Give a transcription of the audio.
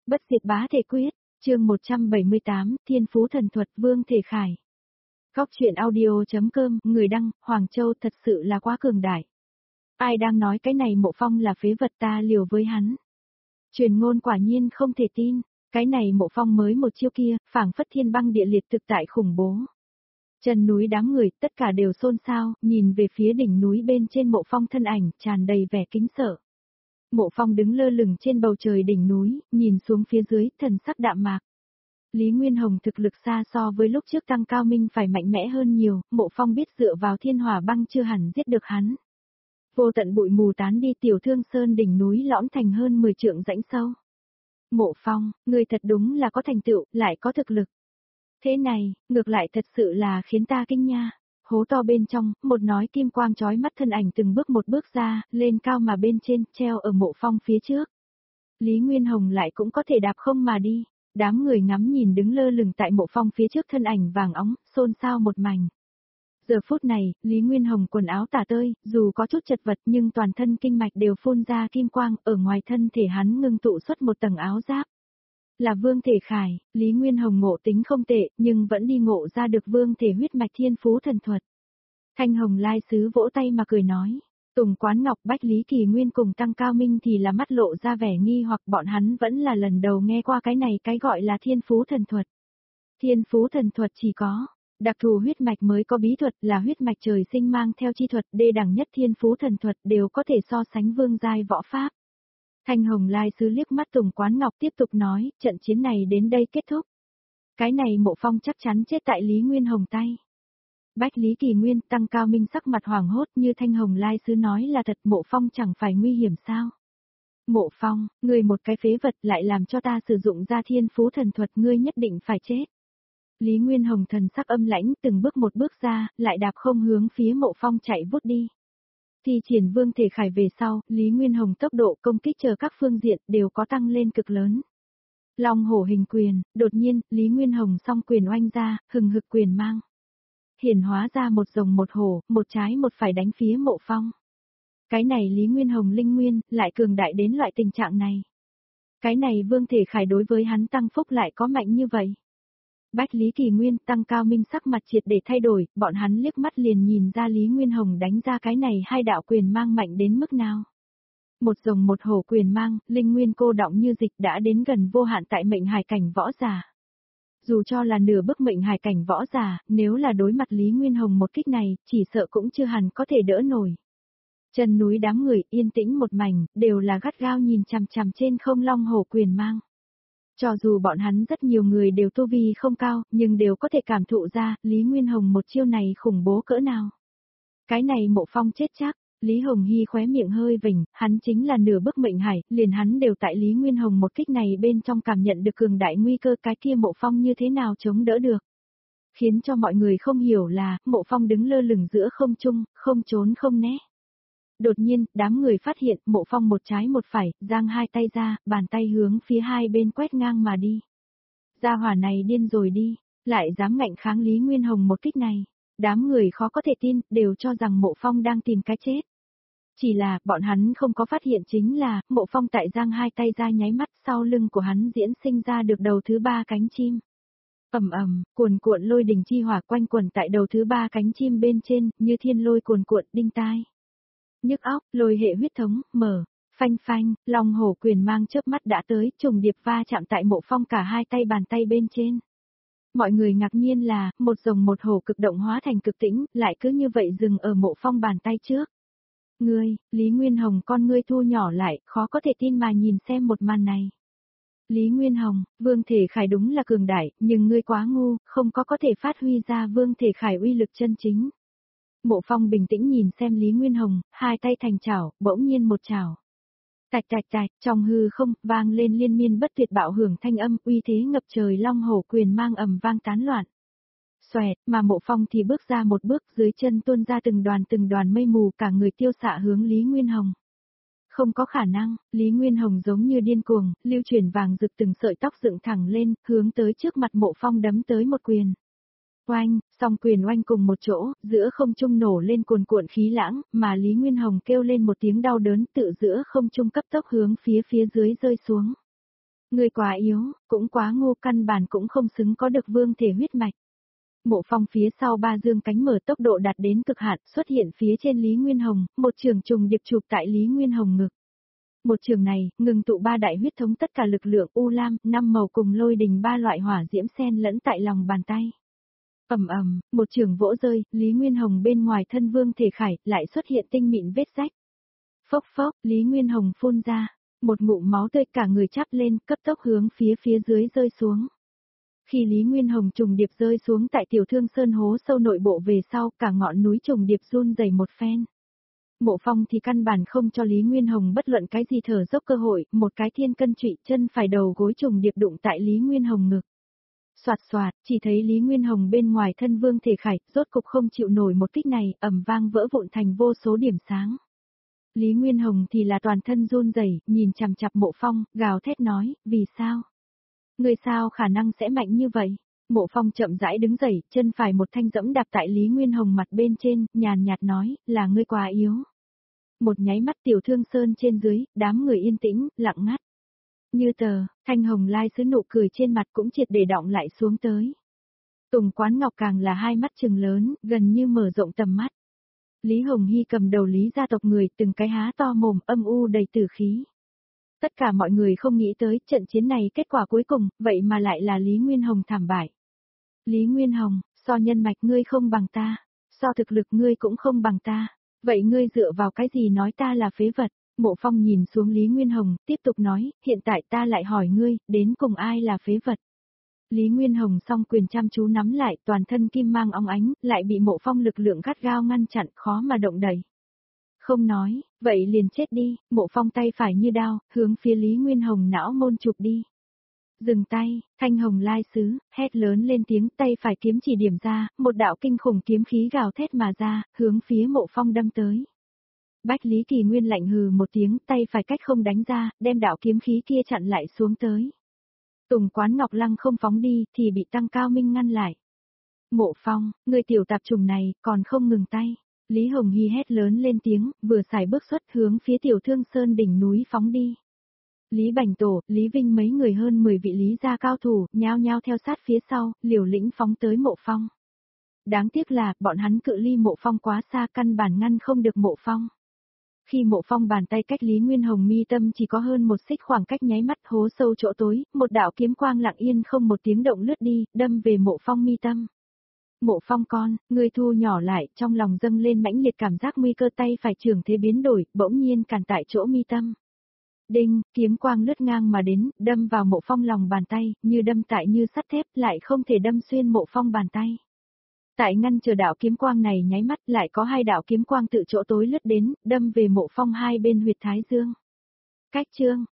Bất diệt bá thể quyết, chương 178, Thiên Phú Thần Thuật Vương Thể Khải. Góc truyện audio.com, người đăng, Hoàng Châu thật sự là quá cường đại. Ai đang nói cái này Mộ Phong là phế vật ta liều với hắn. Truyền ngôn quả nhiên không thể tin, cái này Mộ Phong mới một chiêu kia, phảng phất thiên băng địa liệt thực tại khủng bố. Chân núi đám người, tất cả đều xôn xao, nhìn về phía đỉnh núi bên trên Mộ Phong thân ảnh, tràn đầy vẻ kính sợ. Mộ Phong đứng lơ lửng trên bầu trời đỉnh núi, nhìn xuống phía dưới, thần sắc đạm mạc. Lý Nguyên Hồng thực lực xa so với lúc trước Tăng Cao Minh phải mạnh mẽ hơn nhiều, Mộ Phong biết dựa vào thiên hỏa băng chưa hẳn giết được hắn. Vô tận bụi mù tán đi, Tiểu Thương Sơn đỉnh núi lõm thành hơn 10 trượng rãnh sâu. Mộ Phong, ngươi thật đúng là có thành tựu, lại có thực lực. Thế này, ngược lại thật sự là khiến ta kinh nha. Hố to bên trong, một nói kim quang chói mắt thân ảnh từng bước một bước ra, lên cao mà bên trên, treo ở Mộ Phong phía trước. Lý Nguyên Hồng lại cũng có thể đạp không mà đi. Đám người ngắm nhìn đứng lơ lửng tại Mộ Phong phía trước thân ảnh vàng óng, xôn xao một mảnh. Giờ phút này, Lý Nguyên Hồng quần áo tả tơi, dù có chút chật vật nhưng toàn thân kinh mạch đều phun ra kim quang, ở ngoài thân thể hắn ngưng tụ xuất một tầng áo giáp. Là Vương Thể Khải, Lý Nguyên Hồng ngộ tính không tệ, nhưng vẫn đi ngộ ra được Vương Thể huyết mạch Thiên Phú Thần Thuật. Thanh Hồng Lai Sứ vỗ tay mà cười nói. Tùng Quán Ngọc Bách Lý Kỳ Nguyên cùng Tăng Cao Minh thì là mắt lộ ra vẻ nghi hoặc bọn hắn vẫn là lần đầu nghe qua cái này cái gọi là Thiên Phú Thần Thuật. Thiên Phú Thần Thuật chỉ có đặc thù huyết mạch mới có bí thuật, là huyết mạch trời sinh mang theo chi thuật, đê đẳng nhất Thiên Phú Thần Thuật đều có thể so sánh vương giai võ pháp. Thanh Hồng Lai Sứ liếc mắt Tùng Quán Ngọc tiếp tục nói, trận chiến này đến đây kết thúc. Cái này Mộ Phong chắc chắn chết tại Lý Nguyên Hồng tay. Bách Lý Kỳ Nguyên, Tăng Cao Minh sắc mặt hoảng hốt như Thanh Hồng Lai Sứ nói là thật, Mộ Phong chẳng phải nguy hiểm sao? Mộ Phong, ngươi một cái phế vật lại làm cho ta sử dụng ra Thiên Phú Thần Thuật, ngươi nhất định phải chết. Lý Nguyên Hồng thần sắc âm lãnh, từng bước một bước ra, lại đạp không hướng phía Mộ Phong chạy vút đi. Thi triển Vương Thể Khải về sau, Lý Nguyên Hồng tốc độ công kích chờ các phương diện đều có tăng lên cực lớn. Long hổ hình quyền, đột nhiên, Lý Nguyên Hồng song quyền oanh ra, hừng hực quyền mang. Hiển hóa ra một rồng một hổ, một trái một phải đánh phía Mộ Phong. Cái này Lý Nguyên Hồng linh nguyên, lại cường đại đến loại tình trạng này. Cái này Vương Thể Khải đối với hắn tăng phúc lại có mạnh như vậy. Bách Lý Kỳ Nguyên, Tăng Cao Minh sắc mặt triệt để thay đổi, bọn hắn liếc mắt liền nhìn ra Lý Nguyên Hồng đánh ra cái này hai đạo quyền mang mạnh đến mức nào. Một rồng một hổ quyền mang, linh nguyên cô đọng như dịch đã đến gần vô hạn tại mệnh hải cảnh võ giả. Dù cho là nửa bước mệnh hải cảnh võ giả, nếu là đối mặt Lý Nguyên Hồng một kích này, chỉ sợ cũng chưa hẳn có thể đỡ nổi. Chân núi đám người yên tĩnh một mảnh, đều là gắt gao nhìn chằm chằm trên không long hổ quyền mang. Cho dù bọn hắn rất nhiều người đều tu vi không cao, nhưng đều có thể cảm thụ ra, Lý Nguyên Hồng một chiêu này khủng bố cỡ nào. Cái này Mộ Phong chết chắc, Lý Hồng Hy khóe miệng hơi vỉnh, hắn chính là nửa bước mệnh hải, liền hắn đều tại Lý Nguyên Hồng một kích này bên trong cảm nhận được cường đại nguy cơ, cái kia Mộ Phong như thế nào chống đỡ được. Khiến cho mọi người không hiểu là, Mộ Phong đứng lơ lửng giữa không trung, không trốn không né. Đột nhiên, đám người phát hiện Mộ Phong một trái một phải, giang hai tay ra, bàn tay hướng phía hai bên quét ngang mà đi. Gia hỏa này điên rồi đi, lại dám ngạnh kháng Lý Nguyên Hồng một kích này. Đám người khó có thể tin, đều cho rằng Mộ Phong đang tìm cái chết. Chỉ là, bọn hắn không có phát hiện chính là, Mộ Phong tại giang hai tay ra nháy mắt, sau lưng của hắn diễn sinh ra được đầu thứ ba cánh chim. Ầm ầm, cuồn cuộn lôi đình chi hỏa quanh quẩn tại đầu thứ ba cánh chim bên trên, như thiên lôi cuồn cuộn đinh tai. Nhức óc, lôi hệ huyết thống, mở, phanh phanh, long hổ quyền mang chớp mắt đã tới, trùng điệp va chạm tại Mộ Phong cả hai tay bàn tay bên trên. Mọi người ngạc nhiên là, một rồng một hổ cực động hóa thành cực tĩnh, lại cứ như vậy dừng ở Mộ Phong bàn tay trước. Ngươi, Lý Nguyên Hồng con ngươi thu nhỏ lại, khó có thể tin mà nhìn xem một màn này. Lý Nguyên Hồng, Vương Thể Khải đúng là cường đại, nhưng ngươi quá ngu, không có thể phát huy ra Vương Thể Khải uy lực chân chính. Mộ Phong bình tĩnh nhìn xem Lý Nguyên Hồng, hai tay thành chảo, bỗng nhiên một chảo. Tạch tạch tạch, trong hư không, vang lên liên miên bất tuyệt bạo hưởng thanh âm, uy thế ngập trời long hổ quyền mang ầm vang tán loạn. Xoẹt, mà Mộ Phong thì bước ra một bước, dưới chân tuôn ra từng đoàn mây mù, cả người tiêu xạ hướng Lý Nguyên Hồng. Không có khả năng, Lý Nguyên Hồng giống như điên cuồng, lưu chuyển vàng rực từng sợi tóc dựng thẳng lên, hướng tới trước mặt Mộ Phong đấm tới một quyền. Oanh, song quyền oanh cùng một chỗ, giữa không trung nổ lên cuồn cuộn khí lãng, mà Lý Nguyên Hồng kêu lên một tiếng đau đớn, tự giữa không trung cấp tốc hướng phía dưới rơi xuống. Ngươi quá yếu, cũng quá ngu, căn bản cũng không xứng có được vương thể huyết mạch. Mộ Phong phía sau ba dương cánh mở, tốc độ đạt đến cực hạn, xuất hiện phía trên Lý Nguyên Hồng, một trường trùng điệp chụp tại Lý Nguyên Hồng ngực. Một trường này, ngừng tụ ba đại huyết thống tất cả lực lượng u lam, năm màu cùng lôi đình ba loại hỏa diễm xen lẫn tại lòng bàn tay. Ầm ầm, một trường vỗ rơi, Lý Nguyên Hồng bên ngoài thân vương thể khải lại xuất hiện tinh mịn vết rách. Phốc phốc, Lý Nguyên Hồng phun ra, một ngụm máu tươi, cả người chắp lên, cấp tốc hướng phía dưới rơi xuống. Khi Lý Nguyên Hồng trùng điệp rơi xuống tại Tiểu Thương Sơn hố sâu nội bộ về sau, cả ngọn núi trùng điệp run rẩy một phen. Mộ Phong thì căn bản không cho Lý Nguyên Hồng bất luận cái gì thở dốc cơ hội, một cái thiên cân trụy, chân phải đầu gối trùng điệp đụng tại Lý Nguyên Hồng ngực. Soạt soạt, chỉ thấy Lý Nguyên Hồng bên ngoài thân vương thể khải, rốt cục không chịu nổi một kích này, ầm vang vỡ vụn thành vô số điểm sáng. Lý Nguyên Hồng thì là toàn thân run rẩy, nhìn chằm chằm Mộ Phong, gào thét nói, vì sao? Người sao khả năng sẽ mạnh như vậy? Mộ Phong chậm rãi đứng dậy, chân phải một thanh dẫm đạp tại Lý Nguyên Hồng mặt bên trên, nhàn nhạt nói, là ngươi quá yếu. Một nháy mắt Tiểu Thương Sơn trên dưới, đám người yên tĩnh, lặng ngắt. Như tờ, Thanh Hồng Lai Sứ nụ cười trên mặt cũng triệt để đọng lại xuống tới. Tùng Quán Ngọc càng là hai mắt trừng lớn, gần như mở rộng tầm mắt. Lý Hồng Hy cầm đầu Lý gia tộc người, từng cái há to mồm, âm u đầy tử khí. Tất cả mọi người không nghĩ tới trận chiến này kết quả cuối cùng, vậy mà lại là Lý Nguyên Hồng thảm bại. Lý Nguyên Hồng, so nhân mạch ngươi không bằng ta, so thực lực ngươi cũng không bằng ta, vậy ngươi dựa vào cái gì nói ta là phế vật? Mộ Phong nhìn xuống Lý Nguyên Hồng, tiếp tục nói, hiện tại ta lại hỏi ngươi, đến cùng ai là phế vật? Lý Nguyên Hồng song quyền chăm chú nắm lại, toàn thân kim mang óng ánh, lại bị Mộ Phong lực lượng gắt gao ngăn chặn, khó mà động đậy. Không nói, vậy liền chết đi, Mộ Phong tay phải như đao, hướng phía Lý Nguyên Hồng não môn chụp đi. Dừng tay, Thanh Hồng Lai Sứ, hét lớn lên tiếng, tay phải kiếm chỉ điểm ra, một đạo kinh khủng kiếm khí gào thét mà ra, hướng phía Mộ Phong đâm tới. Bách Lý Kỳ Nguyên lạnh hừ một tiếng, tay phải cách không đánh ra, đem đạo kiếm khí kia chặn lại xuống tới. Tùng Quán Ngọc Lăng không phóng đi, thì bị Tăng Cao Minh ngăn lại. Mộ Phong, người tiểu tạp trùng này, còn không ngừng tay. Lý Hồng Hy hét lớn lên tiếng, vừa xài bước xuất hướng phía Tiểu Thương Sơn đỉnh núi phóng đi. Lý Bành Tổ, Lý Vinh mấy người hơn 10 vị Lý gia cao thủ, nhao nhao theo sát phía sau, liều lĩnh phóng tới Mộ Phong. Đáng tiếc là, bọn hắn cự ly Mộ Phong quá xa, căn bản ngăn không được Mộ Phong. Khi Mộ Phong bàn tay cách Lý Nguyên Hồng mi tâm chỉ có hơn một xích khoảng cách, nháy mắt hố sâu chỗ tối, một đạo kiếm quang lặng yên không một tiếng động lướt đi, đâm về Mộ Phong mi tâm. Mộ Phong con, ngươi thu nhỏ lại, trong lòng dâng lên mãnh liệt cảm giác nguy cơ, tay phải trưởng thế biến đổi, bỗng nhiên cản tại chỗ mi tâm. Đinh, kiếm quang lướt ngang mà đến, đâm vào Mộ Phong lòng bàn tay, như đâm tại như sắt thép, lại không thể đâm xuyên Mộ Phong bàn tay. Tại ngăn chờ đạo kiếm quang này nháy mắt, lại có hai đạo kiếm quang tự chỗ tối lướt đến, đâm về Mộ Phong hai bên huyệt thái dương. Cách chương,